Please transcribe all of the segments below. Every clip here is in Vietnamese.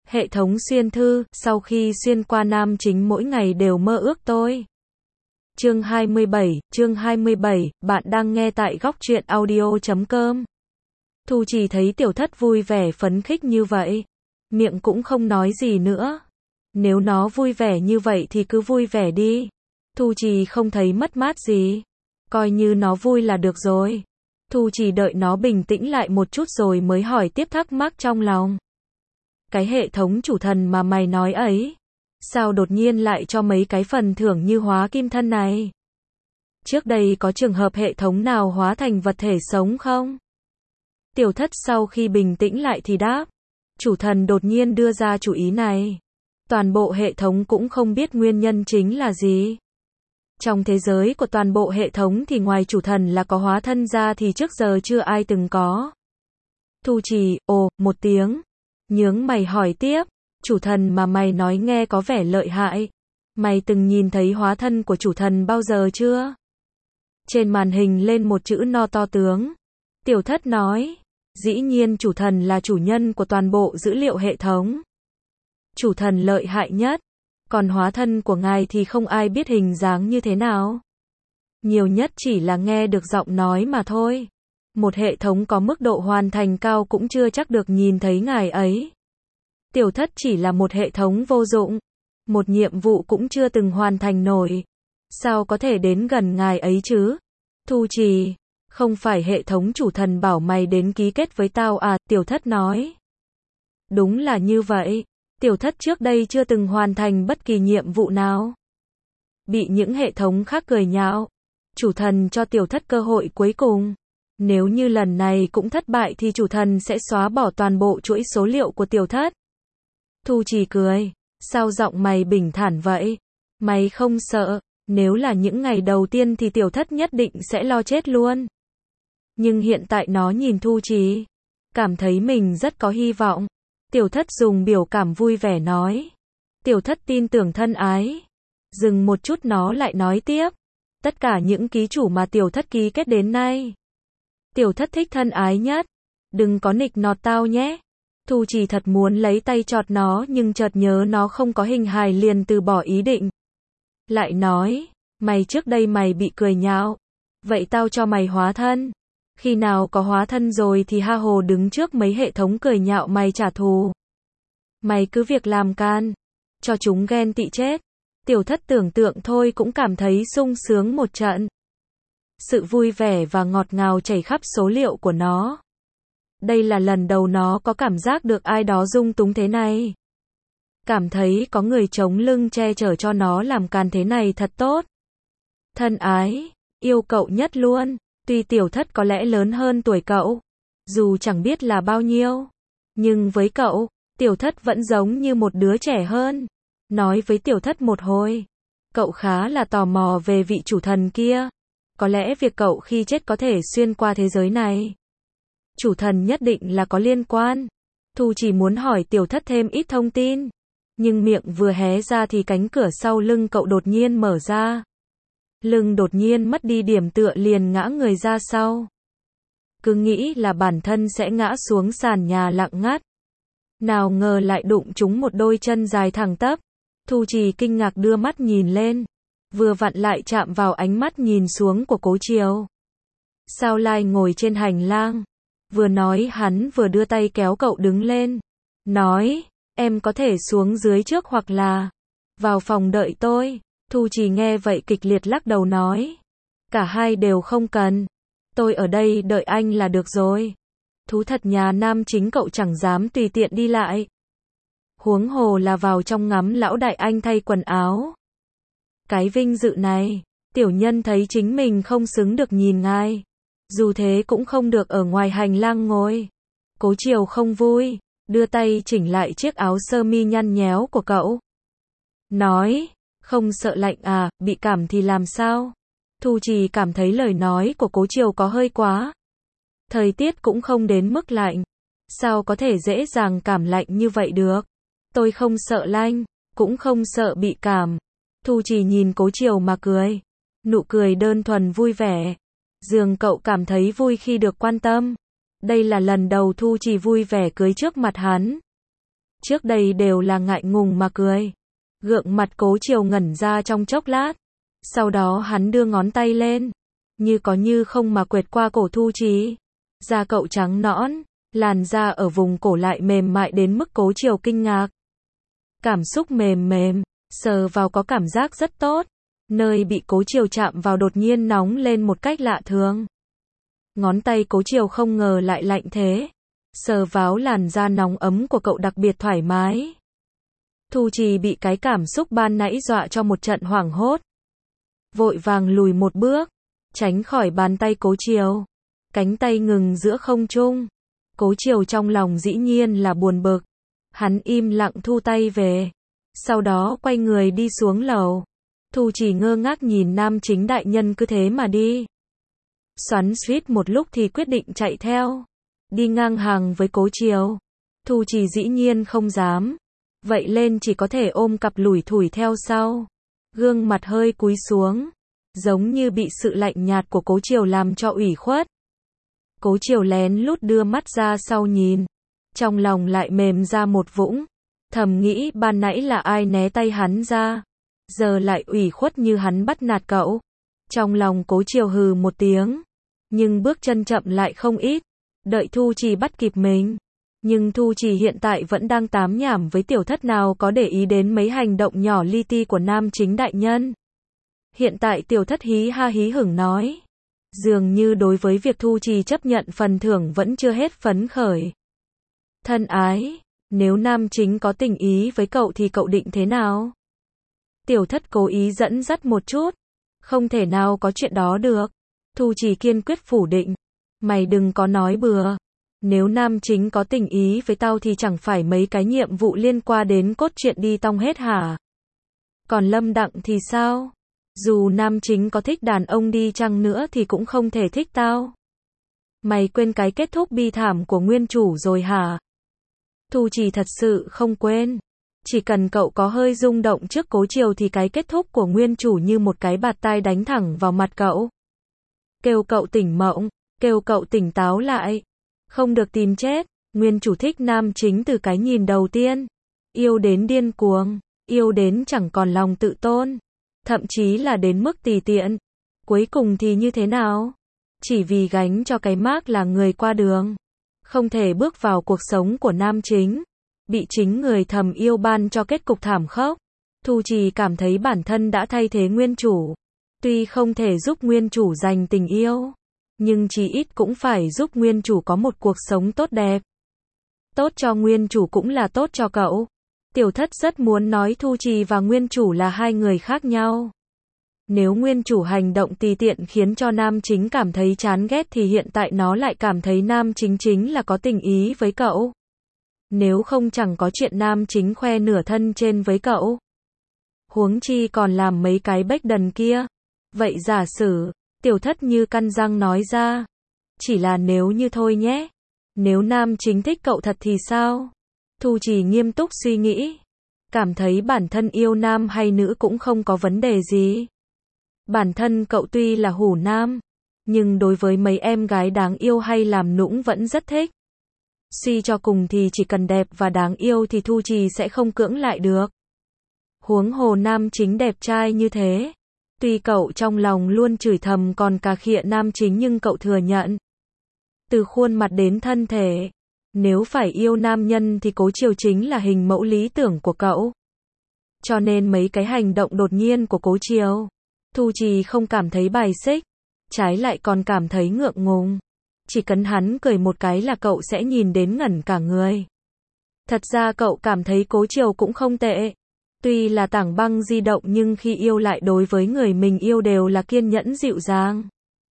Hệ thống xuyên thư, sau khi xuyên qua nam chính mỗi ngày đều mơ ước tôi. Chương 27, bạn đang nghe tại góc truyện audio.com. Thu Trì thấy Tiểu Thất vui vẻ phấn khích như vậy, miệng cũng không nói gì nữa. Nếu nó vui vẻ như vậy thì cứ vui vẻ đi. Thu Trì không thấy mất mát gì. Coi như nó vui là được rồi. Thu Trì đợi nó bình tĩnh lại một chút rồi mới hỏi tiếp thắc mắc trong lòng. Cái hệ thống chủ thần mà mày nói ấy, sao đột nhiên lại cho mấy cái phần thưởng như hóa kim thân này? Trước đây có trường hợp hệ thống nào hóa thành vật thể sống không? Tiểu Thất sau khi bình tĩnh lại thì đáp. Chủ thần đột nhiên đưa ra chủ ý này. Toàn bộ hệ thống cũng không biết nguyên nhân chính là gì. Trong thế giới của toàn bộ hệ thống thì ngoài chủ thần là có hóa thân ra thì trước giờ chưa ai từng có. Thu Trì, ồ, một tiếng. Nhướng mày hỏi tiếp, chủ thần mà mày nói nghe có vẻ lợi hại. Mày từng nhìn thấy hóa thân của chủ thần bao giờ chưa? Trên màn hình lên một chữ no to tướng. Tiểu Thất nói, dĩ nhiên chủ thần là chủ nhân của toàn bộ dữ liệu hệ thống. Chủ thần lợi hại nhất, còn hóa thân của ngài thì không ai biết hình dáng như thế nào. Nhiều nhất chỉ là nghe được giọng nói mà thôi. Một hệ thống có mức độ hoàn thành cao cũng chưa chắc được nhìn thấy ngài ấy. Tiểu Thất chỉ là một hệ thống vô dụng. Một nhiệm vụ cũng chưa từng hoàn thành nổi. Sao có thể đến gần ngài ấy chứ? Thu Trì, không phải hệ thống chủ thần bảo mày đến ký kết với tao à? Tiểu Thất nói. Đúng là như vậy. Tiểu Thất trước đây chưa từng hoàn thành bất kỳ nhiệm vụ nào. Bị những hệ thống khác cười nhạo. Chủ thần cho Tiểu Thất cơ hội cuối cùng. Nếu như lần này cũng thất bại thì chủ thần sẽ xóa bỏ toàn bộ chuỗi số liệu của Tiểu Thất. Thu Trì cười. Sao giọng mày bình thản vậy? Mày không sợ, nếu là những ngày đầu tiên thì Tiểu Thất nhất định sẽ lo chết luôn. Nhưng hiện tại nó nhìn Thu Trì, cảm thấy mình rất có hy vọng. Tiểu Thất dùng biểu cảm vui vẻ nói. Tiểu Thất tin tưởng thân ái. Dừng một chút nó lại nói tiếp. Tất cả những ký chủ mà Tiểu Thất ký kết đến nay, Tiểu Thất thích thân ái nhất. Đừng có nịnh nọt tao nhé. Thu Trì thật muốn lấy tay chọt nó nhưng chợt nhớ nó không có hình hài liền từ bỏ ý định. Lại nói, mày trước đây mày bị cười nhạo. Vậy tao cho mày hóa thân. Khi nào có hóa thân rồi thì ha hồ đứng trước mấy hệ thống cười nhạo mày trả thù. Mày cứ việc làm can. Cho chúng ghen tị chết. Tiểu Thất tưởng tượng thôi cũng cảm thấy sung sướng một trận. Sự vui vẻ và ngọt ngào chảy khắp số liệu của nó. Đây là lần đầu nó có cảm giác được ai đó dung túng thế này. Cảm thấy có người chống lưng che chở cho nó làm càn thế này thật tốt. Thân ái, yêu cậu nhất luôn. Tuy Tiểu Thất có lẽ lớn hơn tuổi cậu, dù chẳng biết là bao nhiêu, nhưng với cậu, Tiểu Thất vẫn giống như một đứa trẻ hơn. Nói với Tiểu Thất một hồi, cậu khá là tò mò về vị chủ thần kia. Có lẽ việc cậu khi chết có thể xuyên qua thế giới này. Chủ thần nhất định là có liên quan. Thu chỉ muốn hỏi Tiểu Thất thêm ít thông tin, nhưng miệng vừa hé ra thì cánh cửa sau lưng cậu đột nhiên mở ra. Lưng đột nhiên mất đi điểm tựa liền ngã người ra sau. Cứ nghĩ là bản thân sẽ ngã xuống sàn nhà lặng ngắt. Nào ngờ lại đụng trúng một đôi chân dài thẳng tắp. Thu Trì kinh ngạc đưa mắt nhìn lên. Vừa vặn lại chạm vào ánh mắt nhìn xuống của Cố Triều. Sao Lai ngồi trên hành lang. Vừa nói hắn vừa đưa tay kéo cậu đứng lên. Nói, em có thể xuống dưới trước hoặc là vào phòng đợi tôi. Thu Trì nghe vậy kịch liệt lắc đầu nói. Cả hai đều không cần. Tôi ở đây đợi anh là được rồi. Thú thật nhà nam chính cậu chẳng dám tùy tiện đi lại. Huống hồ là vào trong ngắm lão đại anh thay quần áo. Cái vinh dự này, tiểu nhân thấy chính mình không xứng được nhìn ngài. Dù thế cũng không được ở ngoài hành lang ngồi. Cố Triều không vui, đưa tay chỉnh lại chiếc áo sơ mi nhăn nhéo của cậu. Nói, không sợ lạnh à, bị cảm thì làm sao? Thu Trì cảm thấy lời nói của Cố Triều có hơi quá. Thời tiết cũng không đến mức lạnh. Sao có thể dễ dàng cảm lạnh như vậy được? Tôi không sợ lạnh, cũng không sợ bị cảm. Thu Trì nhìn Cố Triều mà cười. Nụ cười đơn thuần vui vẻ. Dường cậu cảm thấy vui khi được quan tâm. Đây là lần đầu Thu Trì vui vẻ cưới trước mặt hắn. Trước đây đều là ngại ngùng mà cười. Gượng mặt Cố Triều ngẩn ra trong chốc lát. Sau đó hắn đưa ngón tay lên, như có như không mà quệt qua cổ Thu Trì. Da cậu trắng nõn, làn da ở vùng cổ lại mềm mại đến mức Cố Triều kinh ngạc. Cảm xúc mềm mềm, sờ vào có cảm giác rất tốt. Nơi bị Cố Triều chạm vào đột nhiên nóng lên một cách lạ thường. Ngón tay Cố Triều không ngờ lại lạnh thế. Sờ vào làn da nóng ấm của cậu đặc biệt thoải mái. Thu Trì bị cái cảm xúc ban nãy dọa cho một trận hoảng hốt. Vội vàng lùi một bước, tránh khỏi bàn tay Cố Triều. Cánh tay ngừng giữa không trung. Cố Triều trong lòng dĩ nhiên là buồn bực. Hắn im lặng thu tay về. Sau đó quay người đi xuống lầu. Thu Trì ngơ ngác nhìn nam chính đại nhân cứ thế mà đi. Xoắn xuýt một lúc thì quyết định chạy theo. Đi ngang hàng với Cố Triều. Thu Trì dĩ nhiên không dám. Vậy lên chỉ có thể ôm cặp lủi thủi theo sau. Gương mặt hơi cúi xuống. Giống như bị sự lạnh nhạt của Cố Triều làm cho ủy khuất. Cố Triều lén lút đưa mắt ra sau nhìn. Trong lòng lại mềm ra một vũng. Thầm nghĩ ban nãy là ai né tay hắn ra. Giờ lại ủy khuất như hắn bắt nạt cậu. Trong lòng Cố Triều hừ một tiếng. Nhưng bước chân chậm lại không ít. Đợi Thu Trì bắt kịp mình. Nhưng Thu Trì hiện tại vẫn đang tám nhảm với tiểu thất, nào có để ý đến mấy hành động nhỏ li ti của nam chính đại nhân. Hiện tại tiểu thất hí ha hí hửng nói. Dường như đối với việc Thu Trì chấp nhận phần thưởng vẫn chưa hết phấn khởi. Thân ái, nếu nam chính có tình ý với cậu thì cậu định thế nào? Tiểu thất cố ý dẫn dắt một chút. Không thể nào có chuyện đó được. Thu Trì kiên quyết phủ định. Mày đừng có nói bừa. Nếu nam chính có tình ý với tao thì chẳng phải mấy cái nhiệm vụ liên quan đến cốt truyện đi tong hết hả? Còn Lâm Đặng thì sao? Dù nam chính có thích đàn ông đi chăng nữa thì cũng không thể thích tao. Mày quên cái kết thúc bi thảm của nguyên chủ rồi hả? Thu Trì thật sự không quên. Chỉ cần cậu có hơi rung động trước Cố Triều thì cái kết thúc của nguyên chủ như một cái bạt tai đánh thẳng vào mặt cậu. Kêu cậu tỉnh mộng, kêu cậu tỉnh táo lại. Không được tìm chết. Nguyên chủ thích nam chính từ cái nhìn đầu tiên. Yêu đến điên cuồng, yêu đến chẳng còn lòng tự tôn. Thậm chí là đến mức tùy tiện. Cuối cùng thì như thế nào? Chỉ vì gánh cho cái mác là người qua đường. Không thể bước vào cuộc sống của nam chính. Bị chính người thầm yêu ban cho kết cục thảm khốc. Thu Trì cảm thấy bản thân đã thay thế nguyên chủ. Tuy không thể giúp nguyên chủ giành tình yêu, nhưng chí ít cũng phải giúp nguyên chủ có một cuộc sống tốt đẹp. Tốt cho nguyên chủ cũng là tốt cho cậu. Tiểu thất rất muốn nói Thu Trì và nguyên chủ là hai người khác nhau. Nếu nguyên chủ hành động tùy tiện khiến cho nam chính cảm thấy chán ghét thì hiện tại nó lại cảm thấy nam chính chính là có tình ý với cậu. Nếu không chẳng có chuyện nam chính khoe nửa thân trên với cậu. Huống chi còn làm mấy cái bếch đần kia. Vậy giả sử, tiểu thất như căn răng nói ra. Chỉ là nếu như thôi nhé. Nếu nam chính thích cậu thật thì sao? Thu Trì nghiêm túc suy nghĩ. Cảm thấy bản thân yêu nam hay nữ cũng không có vấn đề gì. Bản thân cậu tuy là hủ nam, nhưng đối với mấy em gái đáng yêu hay làm nũng vẫn rất thích. Suy cho cùng thì chỉ cần đẹp và đáng yêu thì Thu Trì sẽ không cưỡng lại được. Huống hồ nam chính đẹp trai như thế. Tuy cậu trong lòng luôn chửi thầm còn cà khịa nam chính nhưng cậu thừa nhận. Từ khuôn mặt đến thân thể. Nếu phải yêu nam nhân thì Cố Triều chính là hình mẫu lý tưởng của cậu. Cho nên mấy cái hành động đột nhiên của Cố Triều, Thu Trì không cảm thấy bài xích. Trái lại còn cảm thấy ngượng ngùng. Chỉ cần hắn cười một cái là cậu sẽ nhìn đến ngẩn cả người. Thật ra cậu cảm thấy Cố Triều cũng không tệ. Tuy là tảng băng di động nhưng khi yêu lại đối với người mình yêu đều là kiên nhẫn dịu dàng.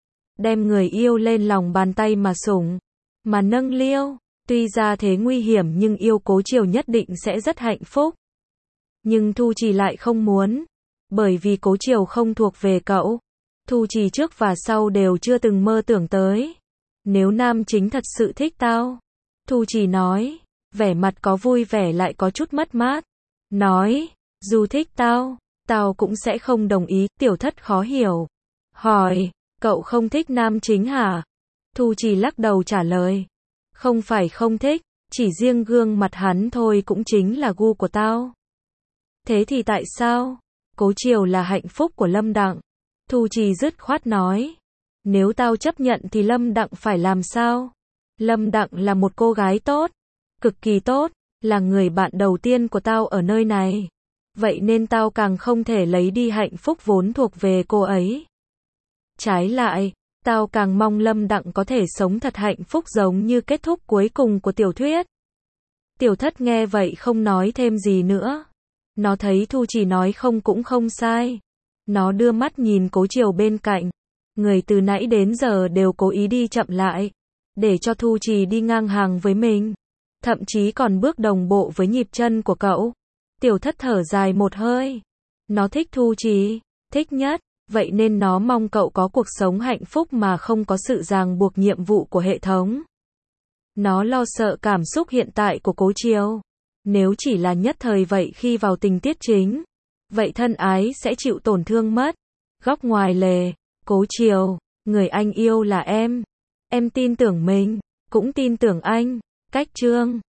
Đem người yêu lên lòng bàn tay mà sủng, mà nâng liêu. Tuy ra thế nguy hiểm nhưng yêu Cố Triều nhất định sẽ rất hạnh phúc. Nhưng Thu Trì lại không muốn. Bởi vì Cố Triều không thuộc về cậu. Thu Trì trước và sau đều chưa từng mơ tưởng tới. Nếu nam chính thật sự thích tao. Thu Trì nói. Vẻ mặt có vui vẻ lại có chút mất mát. Nói. Dù thích tao, tao cũng sẽ không đồng ý. Tiểu thất khó hiểu. Hỏi. Cậu không thích nam chính hả? Thu Trì lắc đầu trả lời. Không phải không thích. Chỉ riêng gương mặt hắn thôi cũng chính là gu của tao. Thế thì tại sao? Cố Chiều là hạnh phúc của Lâm Đặng. Thu Trì dứt khoát nói. Nếu tao chấp nhận thì Lâm Đặng phải làm sao? Lâm Đặng là một cô gái tốt, cực kỳ tốt, là người bạn đầu tiên của tao ở nơi này. Vậy nên tao càng không thể lấy đi hạnh phúc vốn thuộc về cô ấy. Trái lại, tao càng mong Lâm Đặng có thể sống thật hạnh phúc giống như kết thúc cuối cùng của tiểu thuyết. Tiểu Thất nghe vậy không nói thêm gì nữa. Nó thấy Thu Trì nói không cũng không sai. Nó đưa mắt nhìn Cố Chiều bên cạnh. Người từ nãy đến giờ đều cố ý đi chậm lại, để cho Thu Trì đi ngang hàng với mình. Thậm chí còn bước đồng bộ với nhịp chân của cậu. Tiểu Thất thở dài một hơi. Nó thích Thu Trì, thích nhất. Vậy nên nó mong cậu có cuộc sống hạnh phúc mà không có sự ràng buộc nhiệm vụ của hệ thống. Nó lo sợ cảm xúc hiện tại của Cố Chiều. Nếu chỉ là nhất thời vậy khi vào tình tiết chính, vậy thân ái sẽ chịu tổn thương mất. Góc ngoài lề, Cố Chiều, người anh yêu là em. Em tin tưởng mình, cũng tin tưởng anh. Cách chương